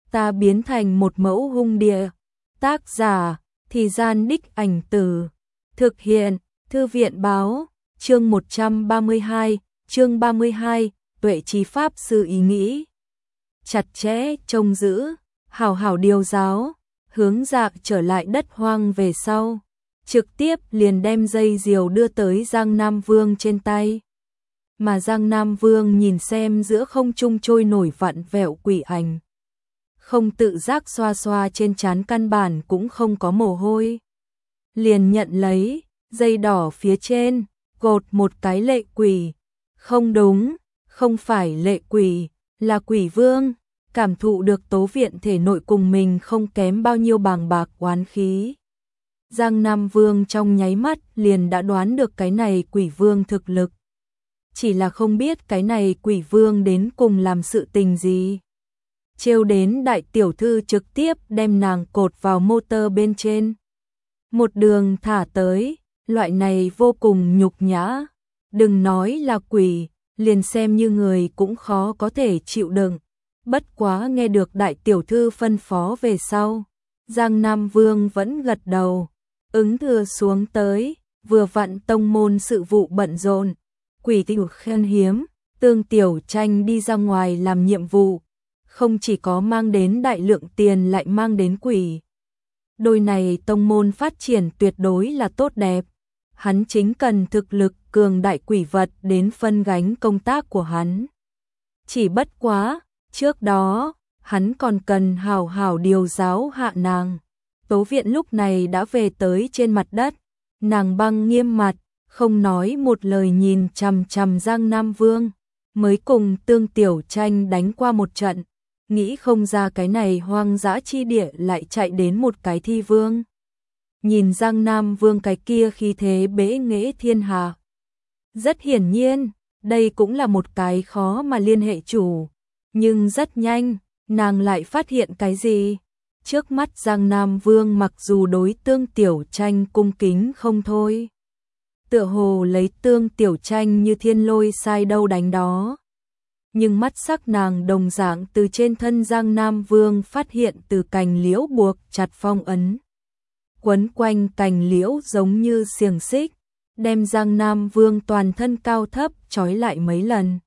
ta biến thành một mẫu hung địa. Tác giả, Thì Gian Đích Ảnh Từ. Thực hiện, Thư viện báo, chương 132, chương 32, Tuệ Trí Pháp Sư ý nghĩ. Chặt chẽ, trông giữ, hảo hảo điều giáo, Hướng Dạ trở lại đất hoang về sau. Trực tiếp liền đem dây diều đưa tới Giang Nam Vương trên tay. Mà Giang Nam Vương nhìn xem giữa không trung trôi nổi vặn vẹo quỷ ảnh. Không tự giác xoa xoa trên trán, căn bản cũng không có mồ hôi. Liền nhận lấy, dây đỏ phía trên, gột một cái lệ quỷ. Không đúng, không phải lệ quỷ, là quỷ vương. Cảm thụ được Tố Viện thể nội cùng mình không kém bao nhiêu bàng bạc oán khí. Giang Nam Vương trong nháy mắt liền đã đoán được cái này quỷ vương thực lực. Chỉ là không biết cái này quỷ vương đến cùng làm sự tình gì. Trêu đến đại tiểu thư trực tiếp đem nàng cột vào motor bên trên. Một đường thả tới, loại này vô cùng nhục nhã. Đừng nói là quỷ, liền xem như người cũng khó có thể chịu đựng. Bất quá nghe được đại tiểu thư phân phó về sau, Giang Nam Vương vẫn gật đầu, ứng thừa xuống tới, vừa vặn tông môn sự vụ bận rộn, quỷ tiểu khen hiếm, Tương Tiểu Tranh đi ra ngoài làm nhiệm vụ, không chỉ có mang đến đại lượng tiền lại mang đến quỷ. Đôi này tông môn phát triển tuyệt đối là tốt đẹp, hắn chính cần thực lực cường đại quỷ vật đến phân gánh công tác của hắn. Chỉ bất quá, trước đó, hắn còn cần hào hào điều giáo hạ nàng. Tố Viện lúc này đã về tới trên mặt đất, nàng băng nghiêm mặt, không nói một lời nhìn chằm chằm Giang Nam Vương, mới cùng Tương Tiểu Tranh đánh qua một trận, nghĩ không ra cái này hoang dã chi địa lại chạy đến một cái thi vương. Nhìn Giang Nam Vương cái kia khí thế bế nghệ thiên hạ. Rất hiển nhiên, đây cũng là một cái khó mà liên hệ chủ. Nhưng rất nhanh, nàng lại phát hiện cái gì? Trước mắt Giang Nam Vương mặc dù đối Tương Tiểu Tranh cung kính không thôi. Tựa hồ lấy Tương Tiểu Tranh như thiên lôi sai đâu đánh đó. Nhưng mắt sắc nàng đồng dạng từ trên thân Giang Nam Vương phát hiện từ cành liễu buộc chặt phong ấn. Quấn quanh cành liễu giống như xiềng xích, đem Giang Nam Vương toàn thân cao thấp trói lại mấy lần.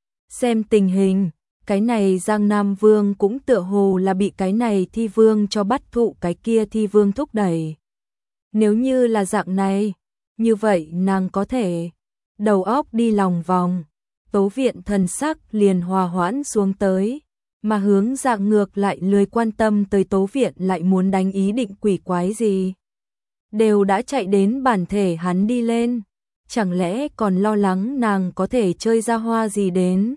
Xem tình hình, cái này Giang Nam Vương cũng tựa hồ là bị cái này thi vương cho bắt thụ cái kia thi vương thúc đẩy. Nếu như là dạng này, như vậy nàng có thể đầu óc đi lòng vòng. Tố Viện thần sắc liền hòa hoãn xuống tới, mà Hướng Dạ ngược lại lười quan tâm tới Tố Viện lại muốn đánh ý định quỷ quái gì. Đều đã chạy đến bản thể hắn đi lên, chẳng lẽ còn lo lắng nàng có thể chơi ra hoa gì đến.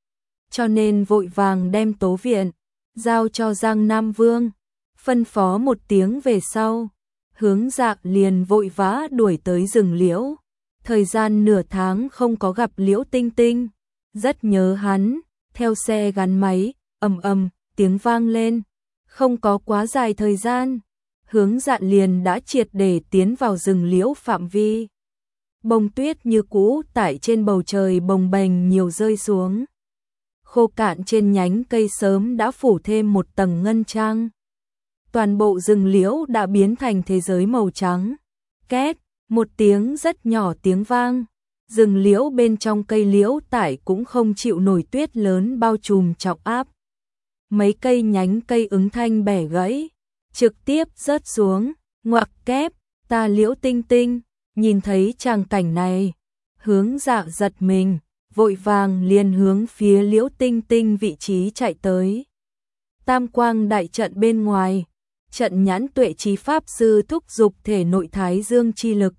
Cho nên vội vàng đem Tố Viện giao cho Giang Nam Vương, phân phó một tiếng về sau, Hướng Dạ liền vội vã đuổi tới rừng liễu. Thời gian nửa tháng không có gặp Liễu Tinh Tinh, rất nhớ hắn, theo xe gắn máy, ầm ầm, tiếng vang lên, không có quá dài thời gian, Hướng Dạ liền đã triệt để tiến vào rừng liễu phạm vi. Bông tuyết như cũ tại trên bầu trời bồng bềnh nhiều rơi xuống. Khô cạn trên nhánh cây sớm đã phủ thêm một tầng ngân trang. Toàn bộ rừng liễu đã biến thành thế giới màu trắng. Két, một tiếng rất nhỏ tiếng vang. Rừng liễu bên trong cây liễu tải cũng không chịu nổi tuyết lớn bao trùm trọng áp. Mấy cây nhánh cây ứng thanh bẻ gãy, trực tiếp rớt xuống, ngoặc kép, ta Liễu Tinh Tinh, nhìn thấy tràng cảnh này, Hướng Dạ giật mình, vội vàng liền hướng phía Liễu Tinh Tinh vị trí chạy tới. Tam quang đại trận bên ngoài, trận nhãn Tuệ Trí Pháp Sư thúc giục thể nội thái dương chi lực.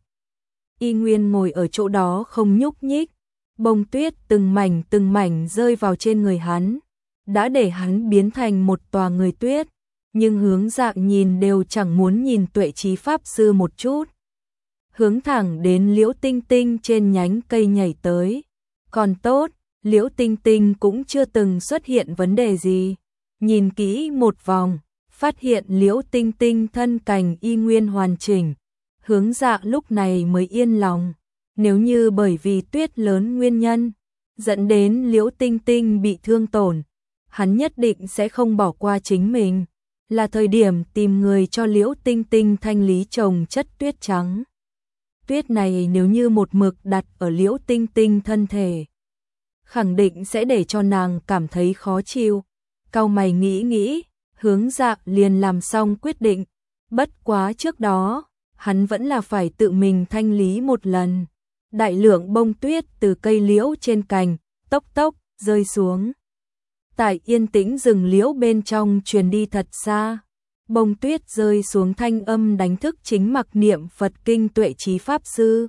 Y nguyên ngồi ở chỗ đó không nhúc nhích, bông tuyết từng mảnh rơi vào trên người hắn, đã để hắn biến thành một tòa người tuyết, nhưng Hướng Dạ nhìn đều chẳng muốn nhìn Tuệ Trí Pháp Sư một chút. Hướng thẳng đến Liễu Tinh Tinh trên nhánh cây nhảy tới. Còn tốt, Liễu Tinh Tinh cũng chưa từng xuất hiện vấn đề gì. Nhìn kỹ một vòng, phát hiện Liễu Tinh Tinh thân cành y nguyên hoàn chỉnh. Hướng Dạ lúc này mới yên lòng. Nếu như bởi vì tuyết lớn nguyên nhân, dẫn đến Liễu Tinh Tinh bị thương tổn, hắn nhất định sẽ không bỏ qua chính mình. Là thời điểm tìm người cho Liễu Tinh Tinh thanh lý chồng chất tuyết trắng. Tuyết này nếu như một mực đặt ở Liễu Tinh Tinh thân thể, khẳng định sẽ để cho nàng cảm thấy khó chịu. Cau mày nghĩ nghĩ, Hướng Dạ liền làm xong quyết định. Bất quá trước đó, hắn vẫn là phải tự mình thanh lý một lần. Đại lượng bông tuyết từ cây liễu trên cành, tốc tốc, rơi xuống. Tại yên tĩnh rừng liễu bên trong truyền đi thật xa. Bông tuyết rơi xuống thanh âm đánh thức chính mặc niệm Phật kinh Tuệ Trí Pháp Sư.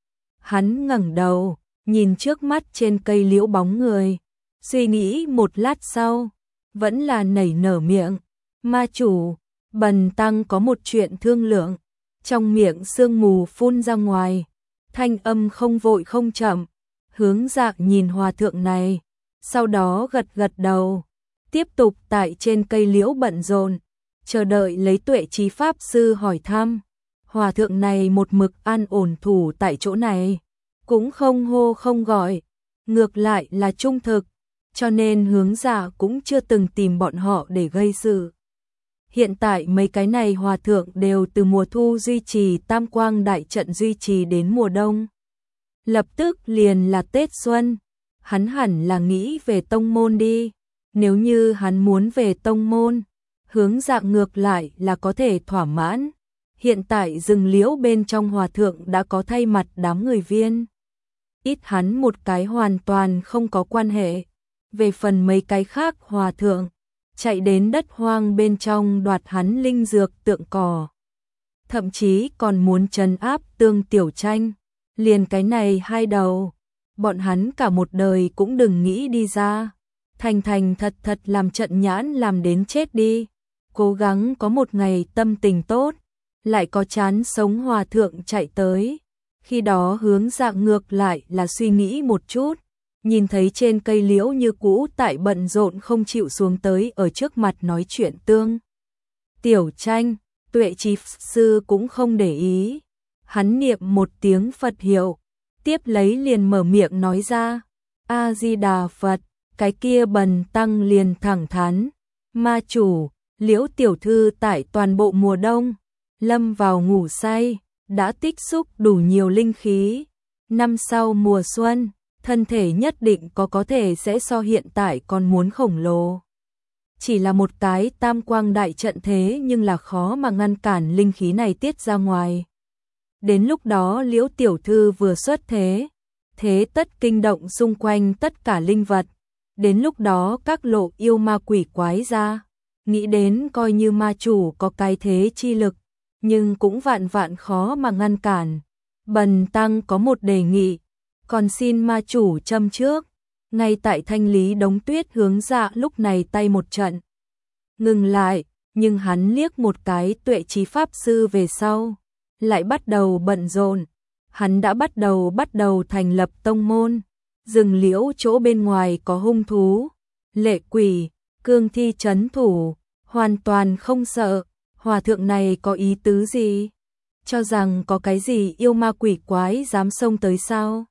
Hắn ngẩng đầu, nhìn trước mắt trên cây liễu bóng người. Suy nghĩ một lát sau, vẫn là nảy nở miệng. Ma chủ, Bần tăng có một chuyện thương lượng. Trong miệng sương mù phun ra ngoài, thanh âm không vội không chậm. Hướng Dạ nhìn hòa thượng này, sau đó gật gật đầu, tiếp tục tại trên cây liễu bận rộn, chờ đợi lấy Tuệ Trí Pháp Sư hỏi thăm. Hòa thượng này một mực an ổn thủ tại chỗ này, cũng không hô không gọi, ngược lại là trung thực, cho nên Hướng Dạ cũng chưa từng tìm bọn họ để gây sự. Hiện tại mấy cái này hòa thượng đều từ mùa thu duy trì Tam Quang Đại Trận duy trì đến mùa đông. Lập tức liền là Tết Xuân, hắn hẳn là nghĩ về tông môn đi. Nếu như hắn muốn về tông môn, Hướng Dạ ngược lại là có thể thỏa mãn. Hiện tại rừng liễu bên trong hòa thượng đã có thay mặt đám người viên. Ít hắn một cái hoàn toàn không có quan hệ. Về phần mấy cái khác hòa thượng, chạy đến đất hoang bên trong đoạt hắn linh dược tượng cỏ. Thậm chí còn muốn trấn áp Tương Tiểu Tranh. Liền cái này hai đầu, bọn hắn cả một đời cũng đừng nghĩ đi ra. Thành thành thật thật làm trận nhãn làm đến chết đi. Cố gắng có một ngày tâm tình tốt, lại có chán sống hòa thượng chạy tới. Khi đó Hướng Dạ ngược lại là suy nghĩ một chút. Nhìn thấy trên cây liễu như cũ tại bận rộn không chịu xuống tới ở trước mặt nói chuyện Tương Tiểu Tranh, Tuệ Trí Sư cũng không để ý. Hắn niệm một tiếng Phật hiệu, tiếp lấy liền mở miệng nói ra, A-di-đà Phật. Cái kia bần tăng liền thẳng thắn, ma chủ, Liễu tiểu thư tại toàn bộ mùa đông, lâm vào ngủ say, đã tích xúc đủ nhiều linh khí. Năm sau mùa xuân, thân thể nhất định có thể sẽ so hiện tại còn muốn khổng lồ. Chỉ là một cái Tam Quang Đại Trận thế nhưng là khó mà ngăn cản linh khí này tiết ra ngoài. Đến lúc đó Liễu tiểu thư vừa xuất thế, thế tất kinh động xung quanh tất cả linh vật. Đến lúc đó các lộ yêu ma quỷ quái ra, nghĩ đến coi như ma chủ có cái thế chi lực, nhưng cũng vạn vạn khó mà ngăn cản. Bần tăng có một đề nghị, còn xin ma chủ châm trước. Ngay tại thanh lý đống tuyết Hướng Dạ lúc này tay một trận ngừng lại, nhưng hắn liếc một cái Tuệ Trí Pháp Sư về sau, lại bắt đầu bận rộn. Hắn đã bắt đầu thành lập tông môn. Rừng liễu chỗ bên ngoài có hung thú, lệ quỷ, cương thi trấn thủ, hoàn toàn không sợ. Hòa thượng này có ý tứ gì? Cho rằng có cái gì yêu ma quỷ quái dám xông tới sao?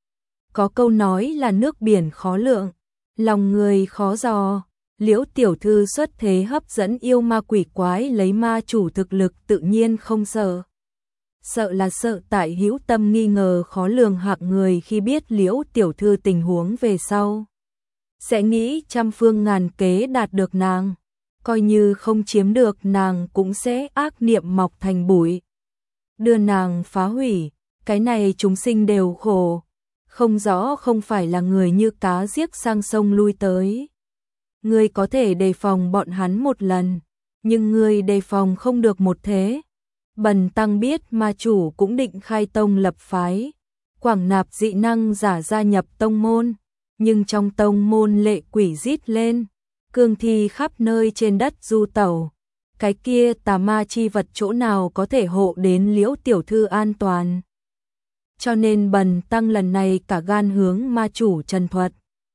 Có câu nói là nước biển khó lượng, lòng người khó dò. Liễu tiểu thư xuất thế hấp dẫn yêu ma quỷ quái, lấy ma chủ thực lực tự nhiên không sợ. Sợ là sợ tại hữu tâm nghi ngờ khó lường hạng người khi biết Liễu tiểu thư tình huống về sau, sẽ nghĩ trăm phương ngàn kế đạt được nàng, coi như không chiếm được nàng cũng sẽ ác niệm mọc thành bụi, đưa nàng phá hủy. Cái này chúng sinh đều khổ, không rõ không phải là người như cá giết sang sông lui tới. Ngươi có thể đề phòng bọn hắn một lần, nhưng ngươi đề phòng không được một thế. Bần tăng biết ma chủ cũng định khai tông lập phái, quảng nạp dị năng giả gia nhập tông môn, nhưng trong tông môn lệ quỷ rít lên, cương thi khắp nơi trên đất du tẩu. Cái kia tà ma chi vật chỗ nào có thể hộ đến Liễu tiểu thư an toàn. Cho nên bần tăng lần này cả gan hướng ma chủ trần thuật,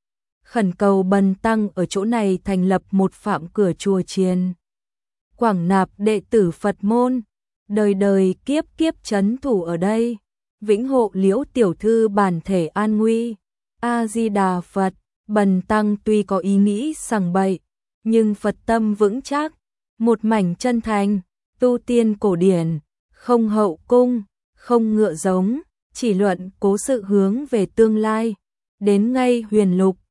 khẩn cầu bần tăng ở chỗ này thành lập một phạm cửa chùa chiền, quảng nạp đệ tử Phật môn, đời đời kiếp kiếp trấn thủ ở đây, vĩnh hộ Liễu tiểu thư bản thể an nguy. A Di Đà Phật. Bần tăng tuy có ý nghĩ sằng bậy, nhưng Phật tâm vững chắc, một mảnh chân thành, tu tiên cổ điển, không hậu cung, không ngựa giống, chỉ luận cố sự hướng về tương lai. Đến ngay huyền lục,